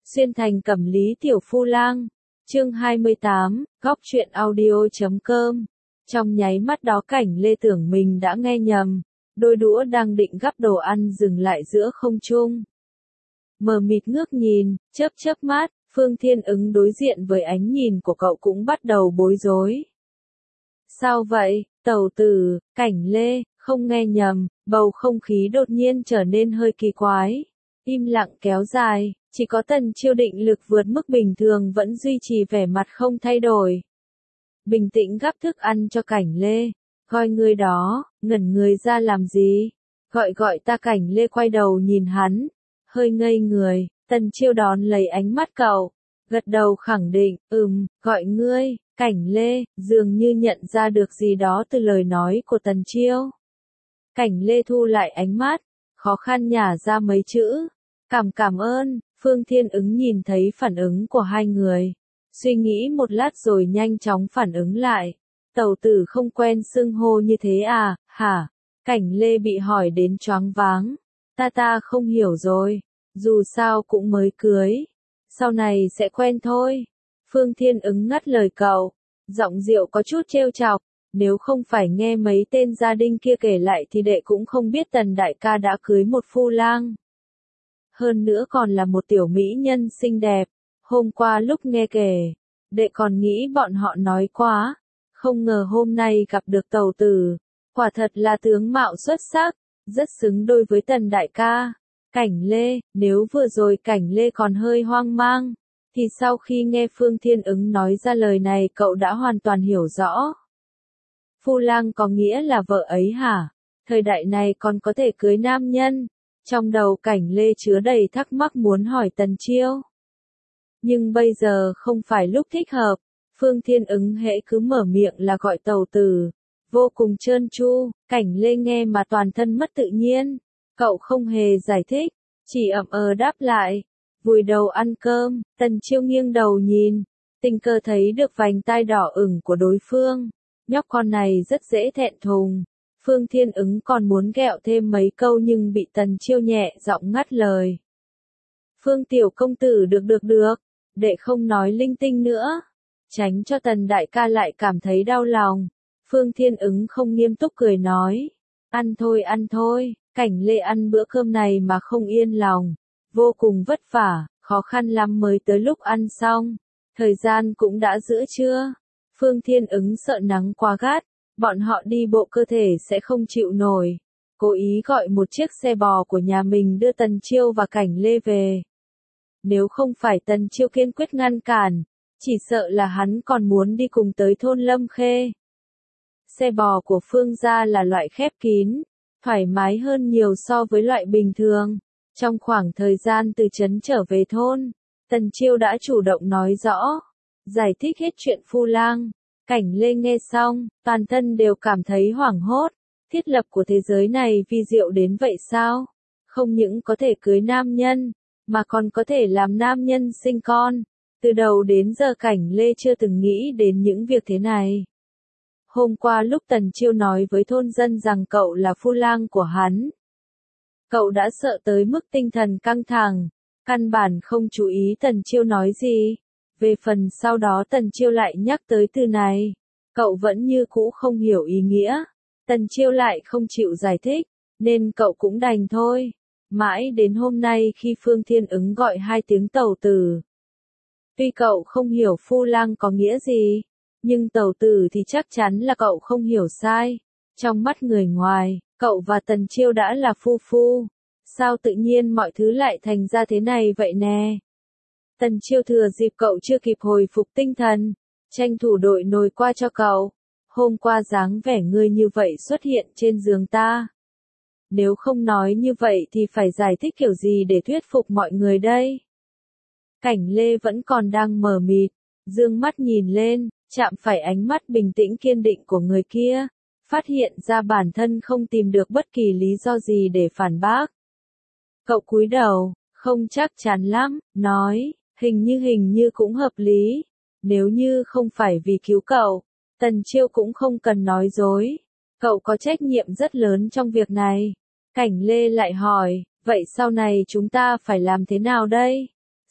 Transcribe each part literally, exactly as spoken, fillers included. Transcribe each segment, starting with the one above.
Xuyên thành Cẩm Lý tiểu phu lang. Chương hai mươi tám, góc truyện audio chấm com. Trong nháy mắt đó Cảnh Lê tưởng mình đã nghe nhầm, đôi đũa đang định gắp đồ ăn dừng lại giữa không trung. Mờ mịt ngước nhìn, chớp chớp mắt, Phương Thiên Ứng đối diện với ánh nhìn của cậu cũng bắt đầu bối rối. Sao vậy, tẩu tử, Cảnh Lê, không nghe nhầm, bầu không khí đột nhiên trở nên hơi kỳ quái. Im lặng kéo dài, chỉ có Tần Chiêu định lực vượt mức bình thường vẫn duy trì vẻ mặt không thay đổi. Bình tĩnh gắp thức ăn cho Cảnh Lê, coi người đó, ngẩn người ra làm gì, gọi gọi ta. Cảnh Lê quay đầu nhìn hắn, hơi ngây người. Tần Chiêu đón lấy ánh mắt cậu, gật đầu khẳng định, ừm, gọi ngươi. Cảnh Lê, dường như nhận ra được gì đó từ lời nói của Tần Chiêu. Cảnh Lê thu lại ánh mắt, khó khăn nhả ra mấy chữ, cảm cảm ơn. Phương Thiên Ứng nhìn thấy phản ứng của hai người, suy nghĩ một lát rồi nhanh chóng phản ứng lại. Tẩu tử không quen xưng hô như thế à, hả? Cảnh Lê bị hỏi đến choáng váng. Ta ta không hiểu rồi, dù sao cũng mới cưới, sau này sẽ quen thôi. Phương Thiên Ứng ngắt lời cậu, giọng điệu có chút trêu chọc, nếu không phải nghe mấy tên gia đình kia kể lại thì đệ cũng không biết Tần đại ca đã cưới một phu lang. Hơn nữa còn là một tiểu mỹ nhân xinh đẹp. Hôm qua lúc nghe kể, đệ còn nghĩ bọn họ nói quá, không ngờ hôm nay gặp được tẩu tử, quả thật là tướng mạo xuất sắc, rất xứng đôi với Tần đại ca. Cảnh Lê, nếu vừa rồi Cảnh Lê còn hơi hoang mang, thì sau khi nghe Phương Thiên Ứng nói ra lời này cậu đã hoàn toàn hiểu rõ. Phu lang có nghĩa là vợ ấy hả? Thời đại này còn có thể cưới nam nhân? Trong đầu Cảnh Lê chứa đầy thắc mắc muốn hỏi Tần Chiêu. Nhưng bây giờ không phải lúc thích hợp. Phương Thiên Ứng hễ cứ mở miệng là gọi tẩu tử, vô cùng trơn tru. Cảnh Lê nghe mà toàn thân mất tự nhiên. Cậu không hề giải thích, chỉ ậm ờ đáp lại, vùi đầu ăn cơm. Tần Chiêu nghiêng đầu nhìn, tình cờ thấy được vành tai đỏ ửng của đối phương. Nhóc con này rất dễ thẹn thùng. Phương Thiên Ứng còn muốn ghẹo thêm mấy câu nhưng bị Tần Chiêu nhẹ giọng ngắt lời. Phương tiểu công tử được được được, đệ không nói linh tinh nữa, tránh cho Tần đại ca lại cảm thấy đau lòng. Phương Thiên Ứng không nghiêm túc cười nói, ăn thôi ăn thôi. Cảnh Lê ăn bữa cơm này mà không yên lòng, vô cùng vất vả, khó khăn lắm mới tới lúc ăn xong, thời gian cũng đã giữa trưa. Phương Thiên Ứng sợ nắng quá gắt, bọn họ đi bộ cơ thể sẽ không chịu nổi, cố ý gọi một chiếc xe bò của nhà mình đưa Tần Chiêu và Cảnh Lê về. Nếu không phải Tần Chiêu kiên quyết ngăn cản, chỉ sợ là hắn còn muốn đi cùng tới thôn Lâm Khê. Xe bò của Phương gia là loại khép kín, thoải mái hơn nhiều so với loại bình thường. Trong khoảng thời gian từ trấn trở về thôn, Tần Chiêu đã chủ động nói rõ, giải thích hết chuyện phu lang. Cảnh Lê nghe xong, toàn thân đều cảm thấy hoảng hốt. Thiết lập của thế giới này vi diệu đến vậy sao? Không những có thể cưới nam nhân, mà còn có thể làm nam nhân sinh con. Từ đầu đến giờ Cảnh Lê chưa từng nghĩ đến những việc thế này. Hôm qua lúc Tần Chiêu nói với thôn dân rằng cậu là phu lang của hắn, cậu đã sợ tới mức tinh thần căng thẳng, căn bản không chú ý Tần Chiêu nói gì. Về phần sau đó Tần Chiêu lại nhắc tới từ này, cậu vẫn như cũ không hiểu ý nghĩa. Tần Chiêu lại không chịu giải thích, nên cậu cũng đành thôi. Mãi đến hôm nay khi Phương Thiên Ứng gọi hai tiếng tẩu tử. Tuy cậu không hiểu phu lang có nghĩa gì, nhưng tẩu tử thì chắc chắn là cậu không hiểu sai. Trong mắt người ngoài, cậu và Tần Chiêu đã là phu phu. Sao tự nhiên mọi thứ lại thành ra thế này vậy nè? Tần Chiêu thừa dịp cậu chưa kịp hồi phục tinh thần, tranh thủ đội nồi qua cho cậu. Hôm qua dáng vẻ ngươi như vậy xuất hiện trên giường ta. Nếu không nói như vậy thì phải giải thích kiểu gì để thuyết phục mọi người đây? Cảnh Lê vẫn còn đang mờ mịt, dương mắt nhìn lên, chạm phải ánh mắt bình tĩnh kiên định của người kia, phát hiện ra bản thân không tìm được bất kỳ lý do gì để phản bác. Cậu cúi đầu, không chắc chắn lắm, nói, hình như hình như cũng hợp lý. Nếu như không phải vì cứu cậu, Tần Chiêu cũng không cần nói dối. Cậu có trách nhiệm rất lớn trong việc này. Cảnh Lê lại hỏi, vậy sau này chúng ta phải làm thế nào đây?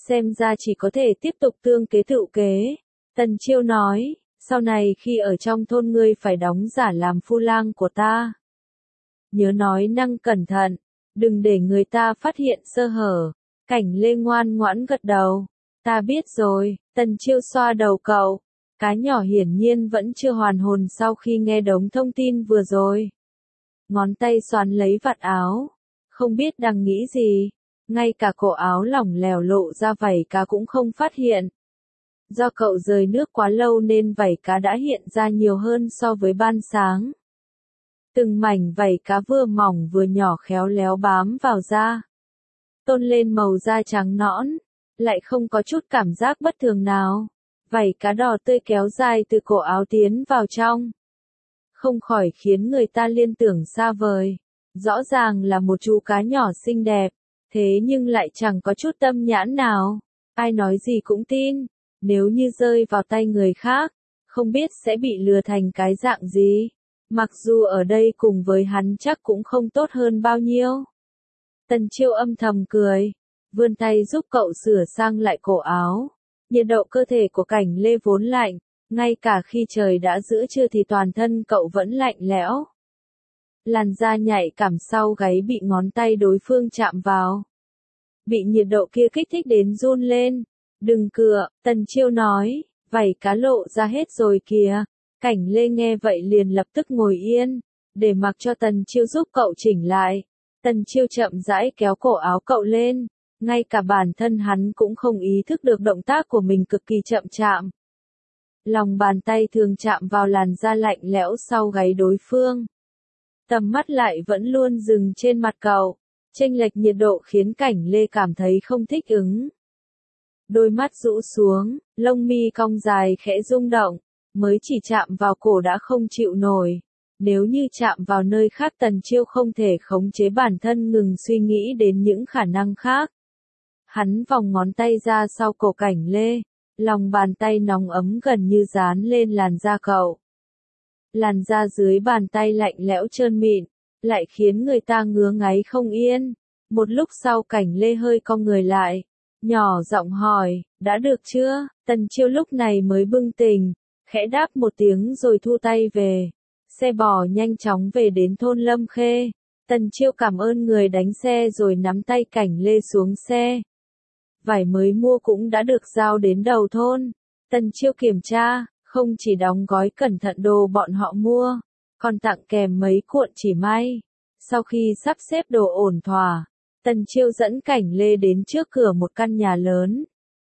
Xem ra chỉ có thể tiếp tục tương kế tự kế. Tần Chiêu nói, sau này khi ở trong thôn ngươi phải đóng giả làm phu lang của ta. Nhớ nói năng cẩn thận, đừng để người ta phát hiện sơ hở. Cảnh Lê ngoan ngoãn gật đầu. Ta biết rồi, Tần Chiêu xoa đầu cậu. Cá nhỏ hiển nhiên vẫn chưa hoàn hồn sau khi nghe đống thông tin vừa rồi. Ngón tay xoắn lấy vạt áo. Không biết đang nghĩ gì. Ngay cả cổ áo lỏng lẻo lộ ra vảy cá cũng không phát hiện. Do cậu rời nước quá lâu nên vảy cá đã hiện ra nhiều hơn so với ban sáng. Từng mảnh vảy cá vừa mỏng vừa nhỏ khéo léo bám vào da. Tôn lên màu da trắng nõn, lại không có chút cảm giác bất thường nào. Vảy cá đỏ tươi kéo dài từ cổ áo tiến vào trong. Không khỏi khiến người ta liên tưởng xa vời. Rõ ràng là một chú cá nhỏ xinh đẹp, thế nhưng lại chẳng có chút tâm nhãn nào. Ai nói gì cũng tin, nếu như rơi vào tay người khác, không biết sẽ bị lừa thành cái dạng gì. Mặc dù ở đây cùng với hắn chắc cũng không tốt hơn bao nhiêu. Tần Chiêu âm thầm cười, vươn tay giúp cậu sửa sang lại cổ áo. Nhiệt độ cơ thể của Cảnh Lê vốn lạnh, ngay cả khi trời đã giữa trưa thì toàn thân cậu vẫn lạnh lẽo. Làn da nhạy cảm sau gáy bị ngón tay đối phương chạm vào. Bị nhiệt độ kia kích thích đến run lên. Đừng cựa, Tần Chiêu nói, vảy cá lộ ra hết rồi kìa. Cảnh Lê nghe vậy liền lập tức ngồi yên, để mặc cho Tần Chiêu giúp cậu chỉnh lại. Tần Chiêu chậm rãi kéo cổ áo cậu lên, ngay cả bản thân hắn cũng không ý thức được động tác của mình cực kỳ chậm chạm. Lòng bàn tay thường chạm vào làn da lạnh lẽo sau gáy đối phương. Tầm mắt lại vẫn luôn dừng trên mặt cậu, chênh lệch nhiệt độ khiến Cảnh Lê cảm thấy không thích ứng. Đôi mắt rũ xuống, lông mi cong dài khẽ rung động, mới chỉ chạm vào cổ đã không chịu nổi. Nếu như chạm vào nơi khác Tần Chiêu không thể khống chế bản thân ngừng suy nghĩ đến những khả năng khác. Hắn vòng ngón tay ra sau cổ Cảnh Lê, lòng bàn tay nóng ấm gần như dán lên làn da cậu. Làn da dưới bàn tay lạnh lẽo trơn mịn, lại khiến người ta ngứa ngáy không yên. Một lúc sau Cảnh Lê hơi cong người lại, nhỏ giọng hỏi, đã được chưa? Tần Chiêu lúc này mới bừng tỉnh, khẽ đáp một tiếng rồi thu tay về. Xe bò nhanh chóng về đến thôn Lâm Khê. Tần Chiêu cảm ơn người đánh xe rồi nắm tay Cảnh Lê xuống xe. Vải mới mua cũng đã được giao đến đầu thôn. Tần Chiêu kiểm tra, không chỉ đóng gói cẩn thận đồ bọn họ mua, còn tặng kèm mấy cuộn chỉ may. Sau khi sắp xếp đồ ổn thỏa, Tần Chiêu dẫn Cảnh Lê đến trước cửa một căn nhà lớn.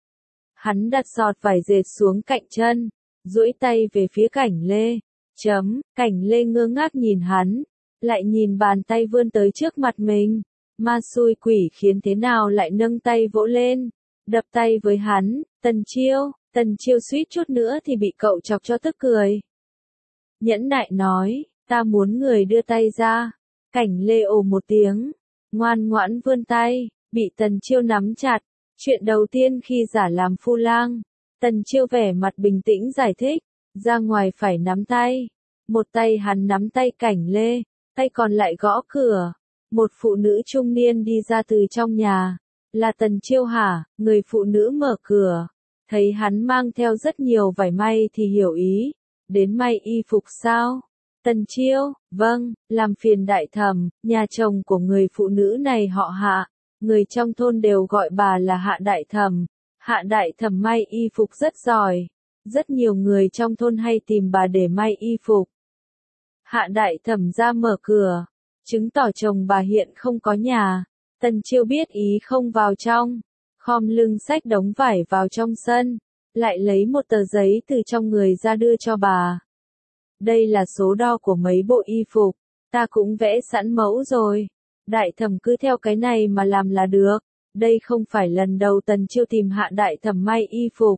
Hắn đặt giọt vải dệt xuống cạnh chân, duỗi tay về phía Cảnh Lê. Chấm, Cảnh Lê ngơ ngác nhìn hắn, lại nhìn bàn tay vươn tới trước mặt mình. Ma xui quỷ khiến thế nào lại nâng tay vỗ lên, đập tay với hắn. Tần Chiêu, Tần Chiêu suýt chút nữa thì bị cậu chọc cho tức cười. Nhẫn nại nói, ta muốn người đưa tay ra. Cảnh Lê ồ một tiếng, ngoan ngoãn vươn tay, bị Tần Chiêu nắm chặt. Chuyện đầu tiên khi giả làm phu lang, Tần Chiêu vẻ mặt bình tĩnh giải thích, ra ngoài phải nắm tay. Một tay hắn nắm tay Cảnh Lê, tay còn lại gõ cửa. Một phụ nữ trung niên đi ra từ trong nhà. Là Tần Chiêu hả? Người phụ nữ mở cửa, thấy hắn mang theo rất nhiều vải may thì hiểu ý. Đến may y phục sao? Tần Chiêu, vâng, làm phiền đại thẩm. Nhà chồng của người phụ nữ này họ Hạ, người trong thôn đều gọi bà là Hạ đại thẩm. Hạ đại thẩm may y phục rất giỏi, rất nhiều người trong thôn hay tìm bà để may y phục. Hạ đại thẩm ra mở cửa, chứng tỏ chồng bà hiện không có nhà. Tần Chiêu biết ý không vào trong, khom lưng xách đống vải vào trong sân, lại lấy một tờ giấy từ trong người ra đưa cho bà. Đây là số đo của mấy bộ y phục, ta cũng vẽ sẵn mẫu rồi. Đại thẩm cứ theo cái này mà làm là được. Đây không phải lần đầu Tần Chiêu tìm Hạ đại thẩm may y phục.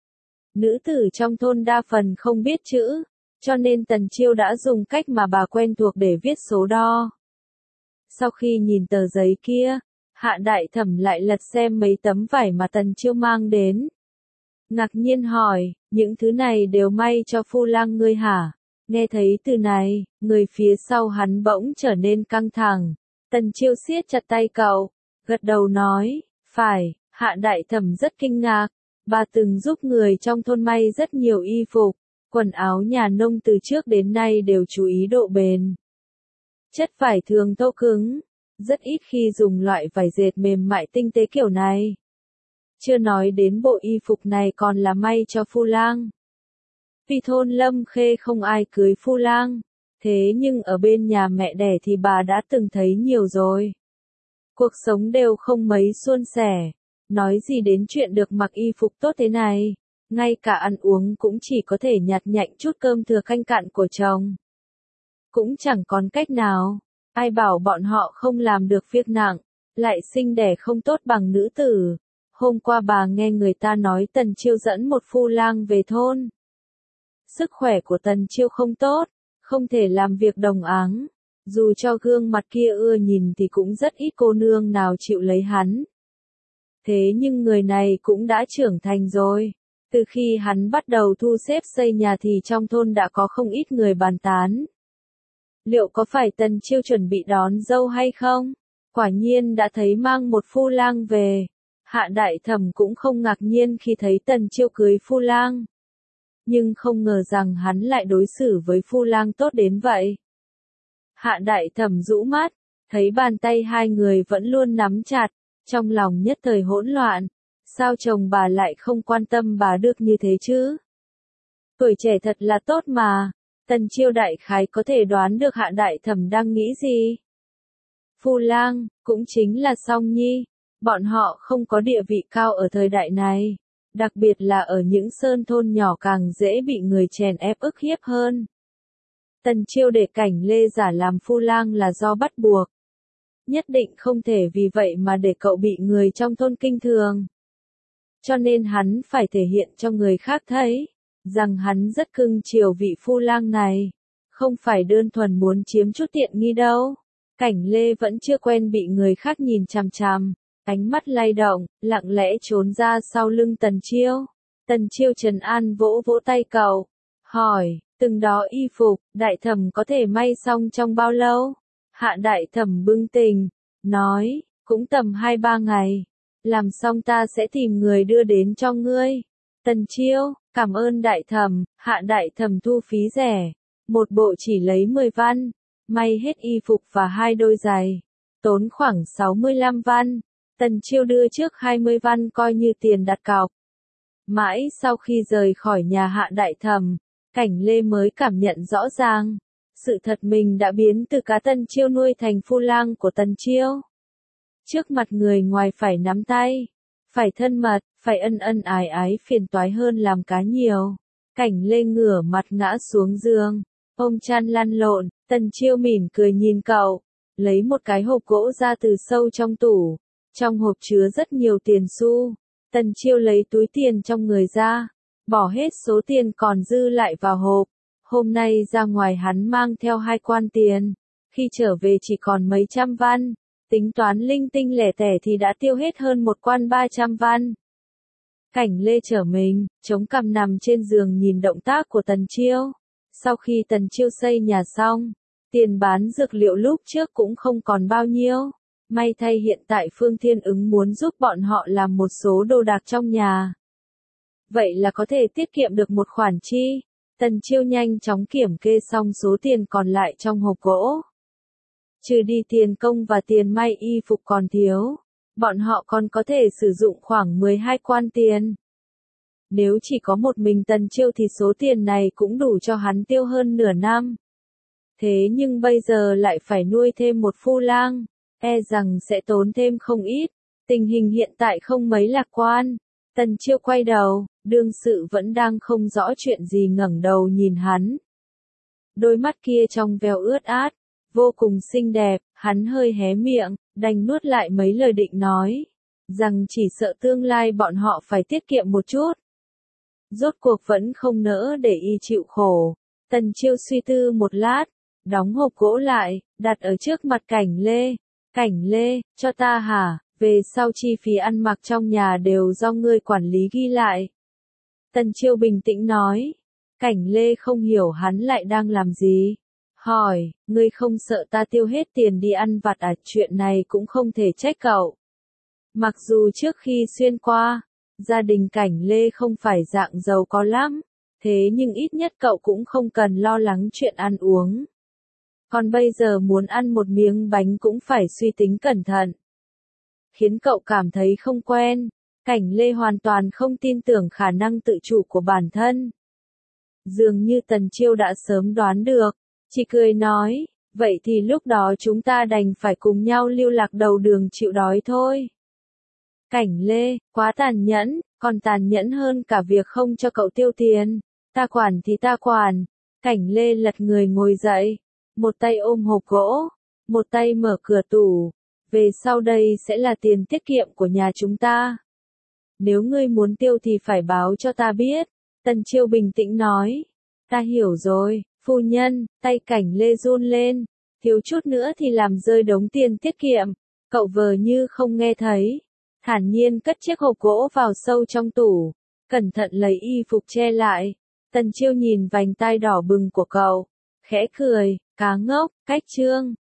Nữ tử trong thôn đa phần không biết chữ, cho nên Tần Chiêu đã dùng cách mà bà quen thuộc để viết số đo. Sau khi nhìn tờ giấy kia, Hạ đại thẩm lại lật xem mấy tấm vải mà Tần Chiêu mang đến. Ngạc nhiên hỏi, những thứ này đều may cho phu lang ngươi hả? Nghe thấy từ này, người phía sau hắn bỗng trở nên căng thẳng. Tần Chiêu siết chặt tay cậu, gật đầu nói, phải. Hạ Đại Thẩm rất kinh ngạc, bà từng giúp người trong thôn may rất nhiều y phục, quần áo nhà nông từ trước đến nay đều chú ý độ bền. Chất vải thường thô cứng, rất ít khi dùng loại vải dệt mềm mại tinh tế kiểu này. Chưa nói đến bộ y phục này còn là may cho Phu Lang. Vì thôn Lâm Khê không ai cưới Phu Lang, thế nhưng ở bên nhà mẹ đẻ thì bà đã từng thấy nhiều rồi. Cuộc sống đều không mấy suôn sẻ, nói gì đến chuyện được mặc y phục tốt thế này, ngay cả ăn uống cũng chỉ có thể nhặt nhạnh chút cơm thừa canh cạn của chồng. Cũng chẳng còn cách nào, ai bảo bọn họ không làm được việc nặng, lại sinh đẻ không tốt bằng nữ tử. Hôm qua bà nghe người ta nói Tần Chiêu dẫn một Phu Lang về thôn. Sức khỏe của Tần Chiêu không tốt, không thể làm việc đồng áng. Dù cho gương mặt kia ưa nhìn thì cũng rất ít cô nương nào chịu lấy hắn. Thế nhưng người này cũng đã trưởng thành rồi. Từ khi hắn bắt đầu thu xếp xây nhà thì trong thôn đã có không ít người bàn tán. Liệu có phải Tần Chiêu chuẩn bị đón dâu hay không? Quả nhiên đã thấy mang một Phu Lang về. Hạ Đại Thẩm cũng không ngạc nhiên khi thấy Tần Chiêu cưới Phu Lang. Nhưng không ngờ rằng hắn lại đối xử với Phu Lang tốt đến vậy. Hạ Đại Thẩm rũ mắt, thấy bàn tay hai người vẫn luôn nắm chặt, trong lòng nhất thời hỗn loạn. Sao chồng bà lại không quan tâm bà được như thế chứ? Tuổi trẻ thật là tốt mà. Tần Chiêu đại khái có thể đoán được Hạ Đại Thẩm đang nghĩ gì. Phu Lang, cũng chính là Song Nhi. Bọn họ không có địa vị cao ở thời đại này. Đặc biệt là ở những sơn thôn nhỏ càng dễ bị người chèn ép ức hiếp hơn. Tần Chiêu để Cảnh Lê giả làm Phu Lang là do bắt buộc. Nhất định không thể vì vậy mà để cậu bị người trong thôn kinh thường. Cho nên hắn phải thể hiện cho người khác thấy, rằng hắn rất cưng chiều vị Phu Lang này. Không phải đơn thuần muốn chiếm chút tiện nghi đâu. Cảnh Lê vẫn chưa quen bị người khác nhìn chằm chằm. Ánh mắt lay động, lặng lẽ trốn ra sau lưng Tần Chiêu. Tần Chiêu trấn an vỗ vỗ tay cậu. Hỏi, từng đó y phục, Đại Thẩm có thể may xong trong bao lâu? Hạ Đại Thẩm bừng tỉnh, nói, cũng tầm hai ba ngày. Làm xong ta sẽ tìm người đưa đến cho ngươi. Tần Chiêu, cảm ơn Đại Thẩm. Hạ Đại Thẩm thu phí rẻ. Một bộ chỉ lấy mười văn. May hết y phục và hai đôi giày. Tốn khoảng sáu mươi lăm văn. Tần Chiêu đưa trước hai mươi văn coi như tiền đặt cọc. Mãi sau khi rời khỏi nhà Hạ Đại Thẩm, Cảnh Lê mới cảm nhận rõ ràng. Sự thật mình đã biến từ cá Tần Chiêu nuôi thành Phu Lang của Tần Chiêu. Trước mặt người ngoài phải nắm tay, phải thân mật, phải ân ân ái ái phiền toái hơn làm cá nhiều. Cảnh Lê ngửa mặt ngã xuống giường, ôm chăn lăn lộn, Tần Chiêu mỉm cười nhìn cậu, lấy một cái hộp gỗ ra từ sâu trong tủ. Trong hộp chứa rất nhiều tiền xu. Tần Chiêu lấy túi tiền trong người ra, bỏ hết số tiền còn dư lại vào hộp. Hôm nay ra ngoài hắn mang theo hai quan tiền. Khi trở về chỉ còn mấy trăm văn. Tính toán linh tinh lẻ tẻ thì đã tiêu hết hơn một quan ba trăm văn. Cảnh Lê trở mình, chống cằm nằm trên giường nhìn động tác của Tần Chiêu. Sau khi Tần Chiêu xây nhà xong, tiền bán dược liệu lúc trước cũng không còn bao nhiêu. May thay hiện tại Phương Thiên Ứng muốn giúp bọn họ làm một số đồ đạc trong nhà. Vậy là có thể tiết kiệm được một khoản chi. Tần Chiêu nhanh chóng kiểm kê xong số tiền còn lại trong hộp gỗ. Trừ đi tiền công và tiền may y phục còn thiếu, bọn họ còn có thể sử dụng khoảng mười hai quan tiền. Nếu chỉ có một mình Tần Chiêu thì số tiền này cũng đủ cho hắn tiêu hơn nửa năm. Thế nhưng bây giờ lại phải nuôi thêm một Phu Lang, e rằng sẽ tốn thêm không ít. Tình hình hiện tại không mấy lạc quan. Tần Chiêu quay đầu, đương sự vẫn đang không rõ chuyện gì ngẩng đầu nhìn hắn. Đôi mắt kia trong veo ướt át, vô cùng xinh đẹp, hắn hơi hé miệng, đành nuốt lại mấy lời định nói, rằng chỉ sợ tương lai bọn họ phải tiết kiệm một chút. Rốt cuộc vẫn không nỡ để y chịu khổ. Tần Chiêu suy tư một lát, đóng hộp gỗ lại, đặt ở trước mặt Cảnh Lê. Cảnh Lê, cho ta hả, về sau chi phí ăn mặc trong nhà đều do ngươi quản lý ghi lại. Tần Chiêu bình tĩnh nói. Cảnh Lê không hiểu hắn lại đang làm gì. Hỏi, ngươi không sợ ta tiêu hết tiền đi ăn vặt à? Chuyện này cũng không thể trách cậu. Mặc dù trước khi xuyên qua, gia đình Cảnh Lê không phải dạng giàu có lắm, thế nhưng ít nhất cậu cũng không cần lo lắng chuyện ăn uống. Còn bây giờ muốn ăn một miếng bánh cũng phải suy tính cẩn thận. Khiến cậu cảm thấy không quen, Cảnh Lê hoàn toàn không tin tưởng khả năng tự chủ của bản thân. Dường như Tần Chiêu đã sớm đoán được, chỉ cười nói, vậy thì lúc đó chúng ta đành phải cùng nhau lưu lạc đầu đường chịu đói thôi. Cảnh Lê, quá tàn nhẫn, còn tàn nhẫn hơn cả việc không cho cậu tiêu tiền. Ta quản thì ta quản. Cảnh Lê lật người ngồi dậy, một tay ôm hộp gỗ, một tay mở cửa tủ. Về sau đây sẽ là tiền tiết kiệm của nhà chúng ta. Nếu ngươi muốn tiêu thì phải báo cho ta biết. Tần Chiêu bình tĩnh nói. Ta hiểu rồi, phu nhân. Tay Cảnh Lê run lên, thiếu chút nữa thì làm rơi đống tiền tiết kiệm. Cậu vờ như không nghe thấy, thản nhiên cất chiếc hộp gỗ vào sâu trong tủ, cẩn thận lấy y phục che lại. Tần Chiêu nhìn vành tai đỏ bừng của cậu, khẽ cười, cá ngốc, cách trương.